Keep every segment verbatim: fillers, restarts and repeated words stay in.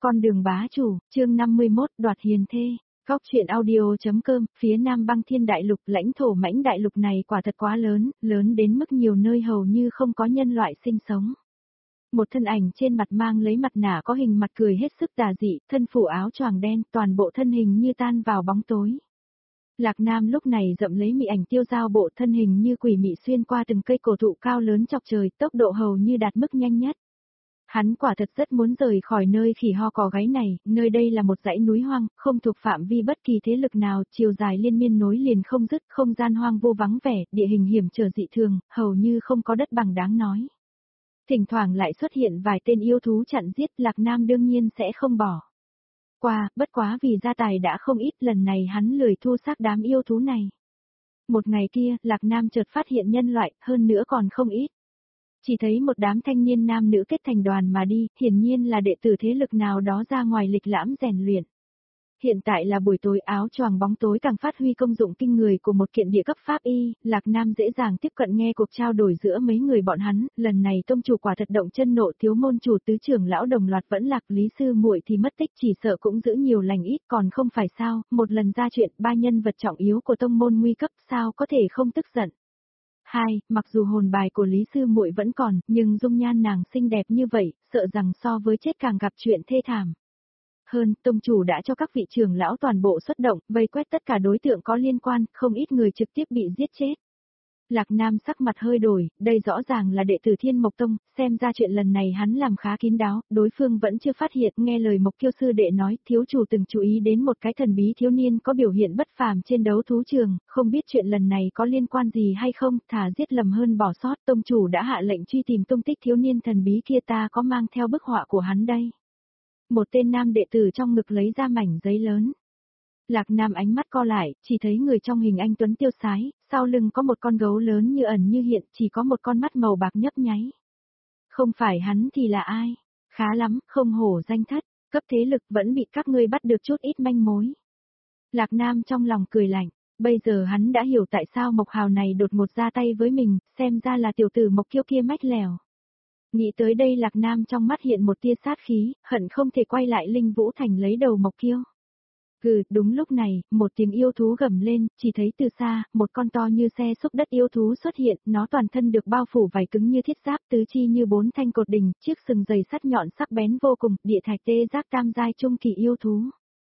Con đường bá chủ, chương năm mươi mốt, đoạt hiền thê. Góc truyện audio.com, phía Nam Băng Thiên Đại Lục, lãnh thổ mãnh đại lục này quả thật quá lớn, lớn đến mức nhiều nơi hầu như không có nhân loại sinh sống. Một thân ảnh trên mặt mang lấy mặt nạ có hình mặt cười hết sức tà dị, thân phủ áo choàng đen, toàn bộ thân hình như tan vào bóng tối. Lạc Nam lúc này dậm lấy mị ảnh tiêu dao bộ, thân hình như quỷ mị xuyên qua từng cây cổ thụ cao lớn chọc trời, tốc độ hầu như đạt mức nhanh nhất. Hắn quả thật rất muốn rời khỏi nơi khỉ ho cò gáy này, nơi đây là một dãy núi hoang, không thuộc phạm vi bất kỳ thế lực nào, chiều dài liên miên nối liền không dứt, không gian hoang vô vắng vẻ, địa hình hiểm trở dị thường, hầu như không có đất bằng đáng nói. Thỉnh thoảng lại xuất hiện vài tên yêu thú chặn giết, Lạc Nam đương nhiên sẽ không bỏ qua, bất quá vì gia tài đã không ít, lần này hắn lười thu xác đám yêu thú này. Một ngày kia, Lạc Nam chợt phát hiện nhân loại, hơn nữa còn không ít. Chỉ thấy một đám thanh niên nam nữ kết thành đoàn mà đi, hiển nhiên là đệ tử thế lực nào đó ra ngoài lịch lãm rèn luyện. Hiện tại là buổi tối, áo choàng bóng tối càng phát huy công dụng kinh người của một kiện địa cấp pháp y, Lạc Nam dễ dàng tiếp cận nghe cuộc trao đổi giữa mấy người bọn hắn, lần này tông chủ quả thật động chân nộ, thiếu môn chủ tứ trưởng lão đồng loạt vẫn lạc, Lý sư muội thì mất tích, chỉ sợ cũng giữ nhiều lành ít, còn không phải sao, một lần ra chuyện, ba nhân vật trọng yếu của tông môn nguy cấp, sao có thể không tức giận. Hai, mặc dù hồn bài của Lý sư muội vẫn còn, nhưng dung nhan nàng xinh đẹp như vậy, sợ rằng so với chết càng gặp chuyện thê thảm. Hơn, tông chủ đã cho các vị trưởng lão toàn bộ xuất động, vây quét tất cả đối tượng có liên quan, không ít người trực tiếp bị giết chết. Lạc Nam sắc mặt hơi đổi, đây rõ ràng là đệ tử Thiên Mộc Tông, xem ra chuyện lần này hắn làm khá kín đáo, đối phương vẫn chưa phát hiện, nghe lời Mộc Kiêu sư đệ nói, thiếu chủ từng chú ý đến một cái thần bí thiếu niên có biểu hiện bất phàm trên đấu thú trường, không biết chuyện lần này có liên quan gì hay không, thà giết lầm hơn bỏ sót, tông chủ đã hạ lệnh truy tìm tung tích thiếu niên thần bí kia, ta có mang theo bức họa của hắn đây. Một tên nam đệ tử trong ngực lấy ra mảnh giấy lớn. Lạc Nam ánh mắt co lại, chỉ thấy người trong hình anh tuấn tiêu sái, sau lưng có một con gấu lớn như ẩn như hiện, chỉ có một con mắt màu bạc nhấp nháy. Không phải hắn thì là ai? Khá lắm, không hổ danh thất, cấp thế lực vẫn bị các ngươi bắt được chút ít manh mối. Lạc Nam trong lòng cười lạnh, bây giờ hắn đã hiểu tại sao Mộc Hào này đột ngột ra tay với mình, xem ra là tiểu tử Mộc Kiêu kia mách lèo. Nghĩ tới đây Lạc Nam trong mắt hiện một tia sát khí, hận không thể quay lại Linh Vũ Thành lấy đầu Mộc Kiêu. Gừ, đúng lúc này, một tiếng yêu thú gầm lên, chỉ thấy từ xa, một con to như xe xúc đất yêu thú xuất hiện, nó toàn thân được bao phủ vảy cứng như thiết giáp, tứ chi như bốn thanh cột đình, chiếc sừng dày sắt nhọn sắc bén vô cùng, địa thạch tê giác tam giai trung kỳ yêu thú.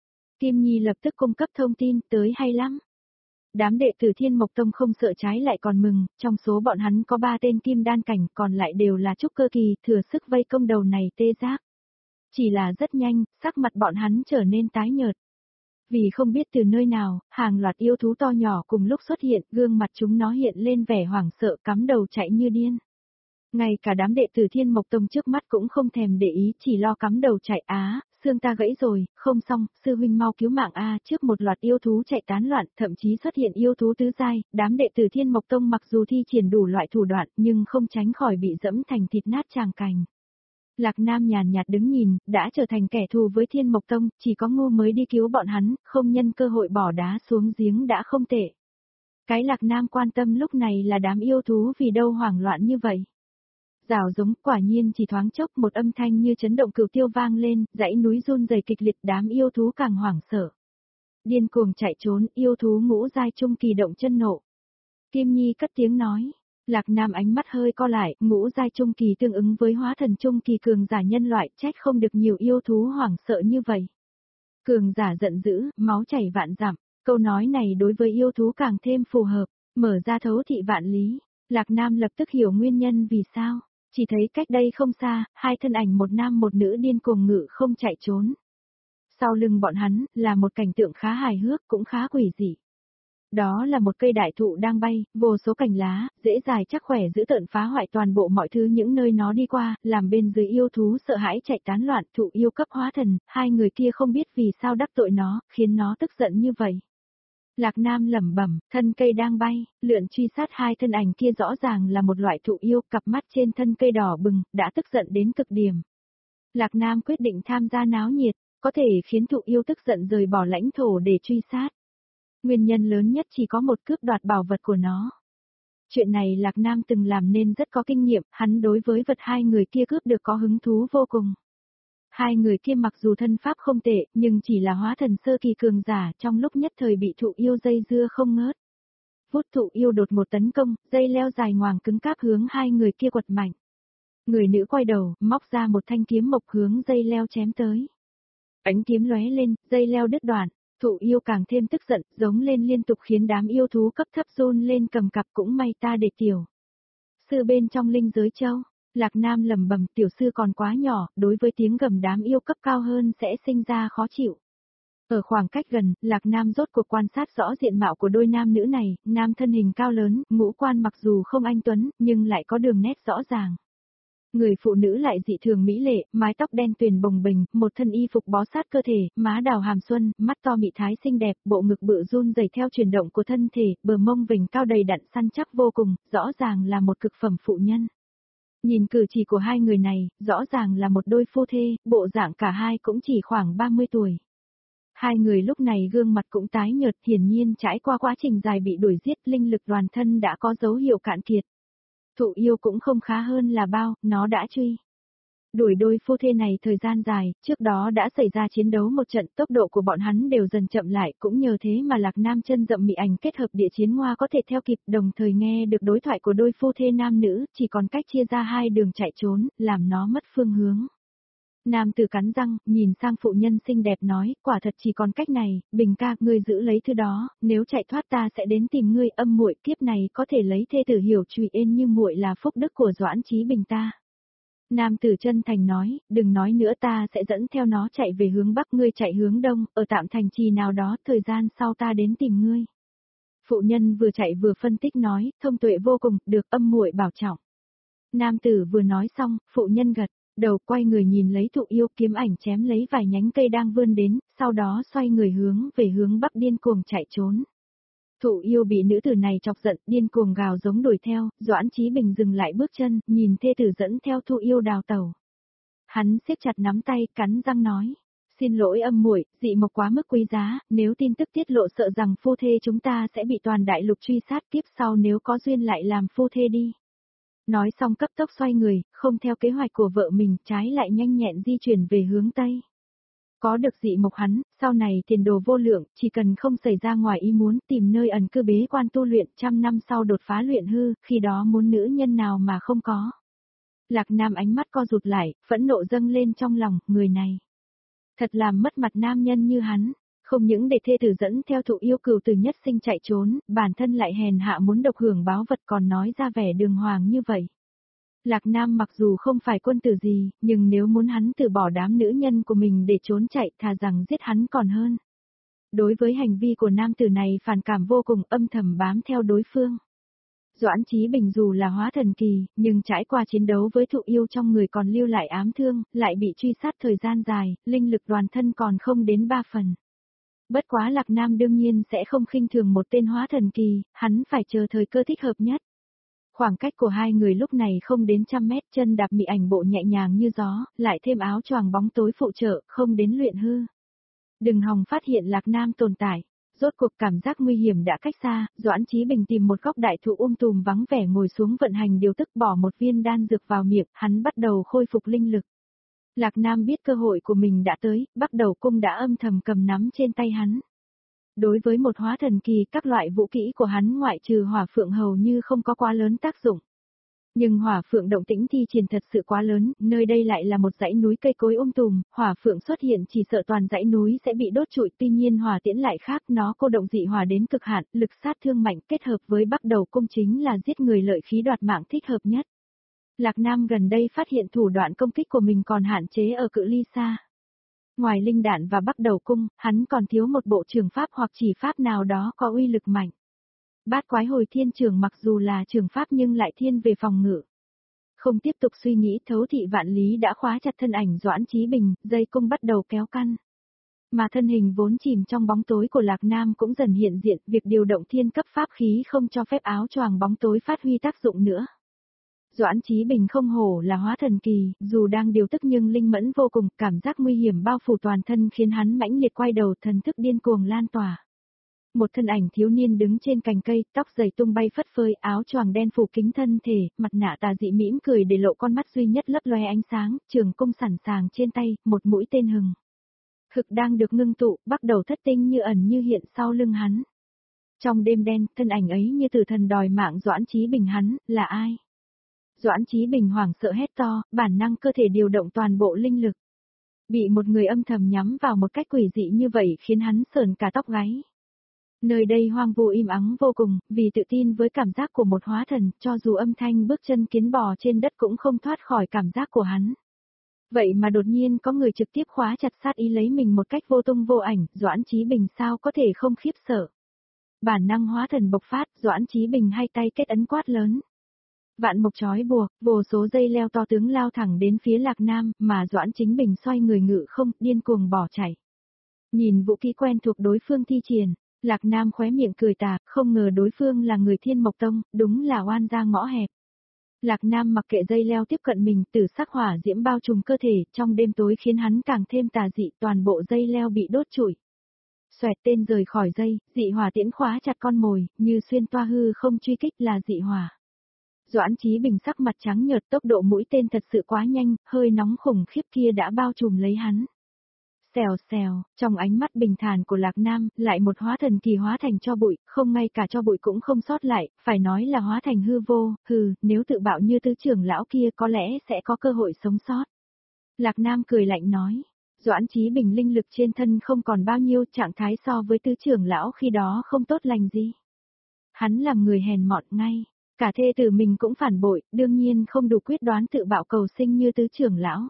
Kim Nhi lập tức cung cấp thông tin, tới hay lắm. Đám đệ tử Thiên Mộc Tông không sợ trái lại còn mừng, trong số bọn hắn có ba tên kim đan cảnh, còn lại đều là trúc cơ kỳ, thừa sức vây công đầu này tê giác. Chỉ là rất nhanh, sắc mặt bọn hắn trở nên tái nhợt. Vì không biết từ nơi nào, hàng loạt yêu thú to nhỏ cùng lúc xuất hiện, gương mặt chúng nó hiện lên vẻ hoảng sợ, cắm đầu chạy như điên. Ngay cả đám đệ tử Thiên Mộc Tông trước mắt cũng không thèm để ý, chỉ lo cắm đầu chạy. Á, xương ta gãy rồi, không xong, sư huynh mau cứu mạng a. Trước một loạt yêu thú chạy tán loạn, thậm chí xuất hiện yêu thú tứ giai, đám đệ tử Thiên Mộc Tông mặc dù thi triển đủ loại thủ đoạn, nhưng không tránh khỏi bị dẫm thành thịt nát tràng cành. Lạc Nam nhàn nhạt đứng nhìn, đã trở thành kẻ thù với Thiên Mộc Tông, chỉ có ngu mới đi cứu bọn hắn, không nhân cơ hội bỏ đá xuống giếng đã không tệ. Cái Lạc Nam quan tâm lúc này là đám yêu thú vì đâu hoảng loạn như vậy. Rào giống, quả nhiên chỉ thoáng chốc một âm thanh như chấn động cửu tiêu vang lên, dãy núi run rẩy kịch liệt, đám yêu thú càng hoảng sợ. Điên cuồng chạy trốn, yêu thú ngũ giai trung kỳ động chân nộ. Kim Nhi cất tiếng nói. Lạc Nam ánh mắt hơi co lại, ngũ giai trung kỳ tương ứng với hóa thần trung kỳ cường giả nhân loại, trách không được nhiều yêu thú hoảng sợ như vậy. Cường giả giận dữ, máu chảy vạn dặm, câu nói này đối với yêu thú càng thêm phù hợp, mở ra thấu thị vạn lý. Lạc Nam lập tức hiểu nguyên nhân vì sao, chỉ thấy cách đây không xa, hai thân ảnh một nam một nữ điên cuồng ngự không chạy trốn. Sau lưng bọn hắn, là một cảnh tượng khá hài hước cũng khá quỷ dị. Đó là một cây đại thụ đang bay, vô số cành lá, dễ dài chắc khỏe giữ tợn phá hoại toàn bộ mọi thứ những nơi nó đi qua, làm bên dưới yêu thú sợ hãi chạy tán loạn, thụ yêu cấp hóa thần, hai người kia không biết vì sao đắc tội nó, khiến nó tức giận như vậy. Lạc Nam lẩm bẩm, thân cây đang bay, lượn truy sát hai thân ảnh kia rõ ràng là một loại thụ yêu, cặp mắt trên thân cây đỏ bừng, đã tức giận đến cực điểm. Lạc Nam quyết định tham gia náo nhiệt, có thể khiến thụ yêu tức giận rời bỏ lãnh thổ để truy sát. Nguyên nhân lớn nhất chỉ có một, cướp đoạt bảo vật của nó. Chuyện này Lạc Nam từng làm nên rất có kinh nghiệm, hắn đối với vật hai người kia cướp được có hứng thú vô cùng. Hai người kia mặc dù thân pháp không tệ, nhưng chỉ là hóa thần sơ kỳ cường giả, trong lúc nhất thời bị thụ yêu dây dưa không ngớt. Vút thụ yêu đột một tấn công, dây leo dài ngoằng cứng cáp hướng hai người kia quật mạnh. Người nữ quay đầu, móc ra một thanh kiếm mộc hướng dây leo chém tới. Ánh kiếm lóe lên, dây leo đứt đoạn, thụ yêu càng thêm tức giận, giống lên liên tục khiến đám yêu thú cấp thấp run lên cầm cặp, cũng may ta để tiểu sư bên trong linh giới châu. Lạc Nam lẩm bẩm, tiểu sư còn quá nhỏ, đối với tiếng gầm đám yêu cấp cao hơn sẽ sinh ra khó chịu. Ở khoảng cách gần, Lạc Nam rốt cuộc quan sát rõ diện mạo của đôi nam nữ này, nam thân hình cao lớn, ngũ quan mặc dù không anh tuấn, nhưng lại có đường nét rõ ràng. Người phụ nữ lại dị thường mỹ lệ, mái tóc đen tuyền bồng bềnh, một thân y phục bó sát cơ thể, má đào hàm xuân, mắt to mị thái xinh đẹp, bộ ngực bự run rẩy theo chuyển động của thân thể, bờ mông vểnh cao đầy đặn săn chắc vô cùng, rõ ràng là một cực phẩm phụ nhân. Nhìn cử chỉ của hai người này, rõ ràng là một đôi phu thê, bộ dạng cả hai cũng chỉ khoảng ba mươi tuổi. Hai người lúc này gương mặt cũng tái nhợt, hiển nhiên trải qua quá trình dài bị đuổi giết, linh lực toàn thân đã có dấu hiệu cạn kiệt. Thụ yêu cũng không khá hơn là bao, nó đã truy đuổi đôi phu thê này thời gian dài, trước đó đã xảy ra chiến đấu một trận, tốc độ của bọn hắn đều dần chậm lại, cũng nhờ thế mà Lạc Nam chân dậm mị ảnh kết hợp địa chiến hoa có thể theo kịp, đồng thời nghe được đối thoại của đôi phu thê nam nữ, chỉ còn cách chia ra hai đường chạy trốn, làm nó mất phương hướng. Nam tử cắn răng, nhìn sang phụ nhân xinh đẹp nói, quả thật chỉ còn cách này, Bình ca, ngươi giữ lấy thứ đó, nếu chạy thoát ta sẽ đến tìm ngươi, âm muội kiếp này có thể lấy thê tử hiểu trùy ên như muội là phúc đức của Doãn Chí Bình ta. Nam tử chân thành nói, đừng nói nữa, ta sẽ dẫn theo nó chạy về hướng bắc, ngươi chạy hướng đông, ở tạm thành trì nào đó, thời gian sau ta đến tìm ngươi. Phụ nhân vừa chạy vừa phân tích nói, thông tuệ vô cùng, được, âm muội bảo trọng. Nam tử vừa nói xong, phụ nhân gật đầu, quay người nhìn lấy thụ yêu, kiếm ảnh chém lấy vài nhánh cây đang vươn đến, sau đó xoay người hướng về hướng bắc điên cuồng chạy trốn. Thụ yêu bị nữ tử này chọc giận, điên cuồng gào giống đuổi theo, Doãn Chí Bình dừng lại bước chân, nhìn thê tử dẫn theo thụ yêu đào tẩu. Hắn siết chặt nắm tay, cắn răng nói, xin lỗi âm muội, dị mộc quá mức quý giá, nếu tin tức tiết lộ sợ rằng phu thê chúng ta sẽ bị toàn đại lục truy sát, tiếp sau nếu có duyên lại làm phu thê đi. Nói xong cấp tốc xoay người, không theo kế hoạch của vợ mình, trái lại nhanh nhẹn di chuyển về hướng Tây. Có được dị mộc hắn, sau này tiền đồ vô lượng, chỉ cần không xảy ra ngoài ý muốn, tìm nơi ẩn cư bế quan tu luyện, trăm năm sau đột phá luyện hư, khi đó muốn nữ nhân nào mà không có. Lạc Nam ánh mắt co rụt lại, phẫn nộ dâng lên trong lòng, người này thật làm mất mặt nam nhân như hắn, không những để thê tử dẫn theo thụ yêu cừu từ nhất sinh chạy trốn, bản thân lại hèn hạ muốn độc hưởng báo vật, còn nói ra vẻ đường hoàng như vậy. Lạc Nam mặc dù không phải quân tử gì, nhưng nếu muốn hắn từ bỏ đám nữ nhân của mình để trốn chạy, thà rằng giết hắn còn hơn. Đối với hành vi của nam tử này phản cảm vô cùng, âm thầm bám theo đối phương. Doãn Chí Bình dù là hóa thần kỳ, nhưng trải qua chiến đấu với thụ yêu trong người còn lưu lại ám thương, lại bị truy sát thời gian dài, linh lực toàn thân còn không đến ba phần. Bất quá Lạc Nam đương nhiên sẽ không khinh thường một tên hóa thần kỳ, hắn phải chờ thời cơ thích hợp nhất. Khoảng cách của hai người lúc này không đến trăm mét, chân đạp mị ảnh bộ nhẹ nhàng như gió, lại thêm áo choàng bóng tối phụ trợ, không đến luyện hư. Đừng hòng phát hiện Lạc Nam tồn tại. Rốt cuộc cảm giác nguy hiểm đã cách xa, Doãn Chí Bình tìm một góc đại thụ um tùm vắng vẻ ngồi xuống vận hành điều tức, bỏ một viên đan dược vào miệng, hắn bắt đầu khôi phục linh lực. Lạc Nam biết cơ hội của mình đã tới, bắt đầu cung đã âm thầm cầm nắm trên tay hắn. Đối với một hóa thần kỳ, các loại vũ kỹ của hắn ngoại trừ hỏa phượng hầu như không có quá lớn tác dụng. Nhưng hỏa phượng động tĩnh thi triển thật sự quá lớn, nơi đây lại là một dãy núi cây cối um tùm, hỏa phượng xuất hiện chỉ sợ toàn dãy núi sẽ bị đốt trụi, tuy nhiên hỏa tiễn lại khác, nó cô động dị hỏa đến cực hạn, lực sát thương mạnh, kết hợp với bắt đầu cung chính là giết người lợi khí đoạt mạng thích hợp nhất. Lạc Nam gần đây phát hiện thủ đoạn công kích của mình còn hạn chế ở cự ly xa. Ngoài linh đạn và bắt đầu cung, hắn còn thiếu một bộ trường pháp hoặc chỉ pháp nào đó có uy lực mạnh. Bát quái hồi thiên trường mặc dù là trường pháp nhưng lại thiên về phòng ngự. Không tiếp tục suy nghĩ, thấu thị vạn lý đã khóa chặt thân ảnh Doãn Chí Bình, dây cung bắt đầu kéo căn. Mà thân hình vốn chìm trong bóng tối của Lạc Nam cũng dần hiện diện, việc điều động thiên cấp pháp khí không cho phép áo choàng bóng tối phát huy tác dụng nữa. Doãn Chí Bình không hổ là hóa thần kỳ, dù đang điều tức nhưng linh mẫn vô cùng, cảm giác nguy hiểm bao phủ toàn thân khiến hắn mãnh liệt quay đầu, thần thức điên cuồng lan tỏa. Một thân ảnh thiếu niên đứng trên cành cây, tóc dày tung bay phất phới, áo choàng đen phủ kín thân thể, mặt nạ tà dị mỉm cười để lộ con mắt duy nhất lấp loe ánh sáng, trường cung sẵn sàng trên tay, một mũi tên hừng hực đang được ngưng tụ, bắt đầu thất tinh như ẩn như hiện sau lưng hắn. Trong đêm đen, thân ảnh ấy như tử thần đòi mạng Doãn Chí Bình, hắn là ai? Doãn Chí Bình hoảng sợ hét to, bản năng cơ thể điều động toàn bộ linh lực. Bị một người âm thầm nhắm vào một cách quỷ dị như vậy khiến hắn sởn cả tóc gáy. Nơi đây hoang vu im ắng vô cùng, vì tự tin với cảm giác của một hóa thần, cho dù âm thanh bước chân kiến bò trên đất cũng không thoát khỏi cảm giác của hắn. Vậy mà đột nhiên có người trực tiếp khóa chặt sát ý lấy mình một cách vô tung vô ảnh, Doãn Chí Bình sao có thể không khiếp sợ. Bản năng hóa thần bộc phát, Doãn Chí Bình hai tay kết ấn quát lớn. Vạn mộc trói buộc, vô số dây leo to tướng lao thẳng đến phía Lạc Nam, mà Doãn Chính Bình xoay người ngự không, điên cuồng bỏ chạy. Nhìn vũ khí quen thuộc đối phương thi triển, Lạc Nam khóe miệng cười tà, không ngờ đối phương là người Thiên Mộc Tông, đúng là oan gia ngõ hẹp. Lạc Nam mặc kệ dây leo tiếp cận mình, tử sắc hỏa diễm bao trùm cơ thể, trong đêm tối khiến hắn càng thêm tà dị, toàn bộ dây leo bị đốt trụi. Xoẹt tên rời khỏi dây, dị hỏa tiễn khóa chặt con mồi, như xuyên toa hư không truy kích là dị hỏa. Doãn Chí Bình sắc mặt trắng nhợt, tốc độ mũi tên thật sự quá nhanh, hơi nóng khủng khiếp kia đã bao trùm lấy hắn. Xèo xèo, trong ánh mắt bình thản của Lạc Nam, lại một hóa thần kỳ hóa thành tro bụi, không ngay cả tro bụi cũng không sót lại, phải nói là hóa thành hư vô, hừ, nếu tự bạo như tứ trưởng lão kia có lẽ sẽ có cơ hội sống sót. Lạc Nam cười lạnh nói, Doãn Chí Bình linh lực trên thân không còn bao nhiêu, trạng thái so với tứ trưởng lão khi đó không tốt lành gì. Hắn làm người hèn mọn ngay, cả thê tử mình cũng phản bội, đương nhiên không đủ quyết đoán tự bạo cầu sinh như tứ trưởng lão.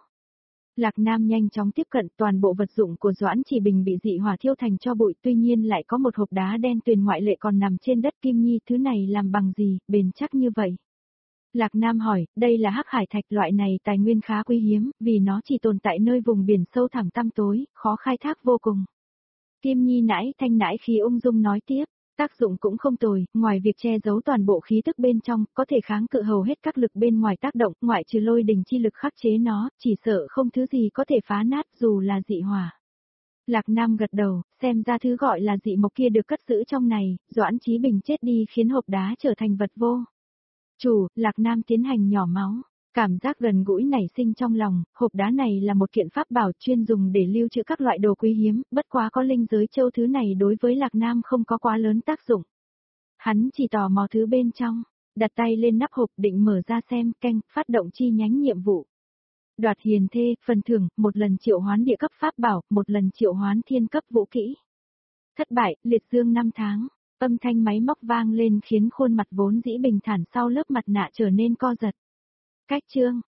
Lạc Nam nhanh chóng tiếp cận, toàn bộ vật dụng của Doãn Chỉ Bình bị dị hỏa thiêu thành tro bụi, tuy nhiên lại có một hộp đá đen tuyền ngoại lệ còn nằm trên đất. Kim Nhi, thứ này làm bằng gì, bền chắc như vậy? Lạc Nam hỏi, đây là hắc hải thạch, loại này tài nguyên khá quý hiếm, vì nó chỉ tồn tại nơi vùng biển sâu thẳm tăm tối, khó khai thác vô cùng. Kim Nhi nãi thanh nãi khí ung dung nói tiếp. Tác dụng cũng không tồi, ngoài việc che giấu toàn bộ khí tức bên trong, có thể kháng cự hầu hết các lực bên ngoài tác động, ngoại trừ lôi đình chi lực khắc chế nó, chỉ sợ không thứ gì có thể phá nát dù là dị hỏa. Lạc Nam gật đầu, xem ra thứ gọi là dị mộc kia được cất giữ trong này, Doãn Chí Bình chết đi khiến hộp đá trở thành vật vô chủ, Lạc Nam tiến hành nhỏ máu. Cảm giác gần gũi nảy sinh trong lòng, hộp đá này là một kiện pháp bảo chuyên dùng để lưu trữ các loại đồ quý hiếm, bất quá có linh giới châu, thứ này đối với Lạc Nam không có quá lớn tác dụng. Hắn chỉ tò mò thứ bên trong, đặt tay lên nắp hộp định mở ra xem, canh, phát động chi nhánh nhiệm vụ. Đoạt hiền thê, phần thưởng, một lần triệu hoán địa cấp pháp bảo, một lần triệu hoán thiên cấp vũ kỹ. Thất bại, liệt dương năm tháng, âm thanh máy móc vang lên khiến khuôn mặt vốn dĩ bình thản sau lớp mặt nạ trở nên co giật. Cách chương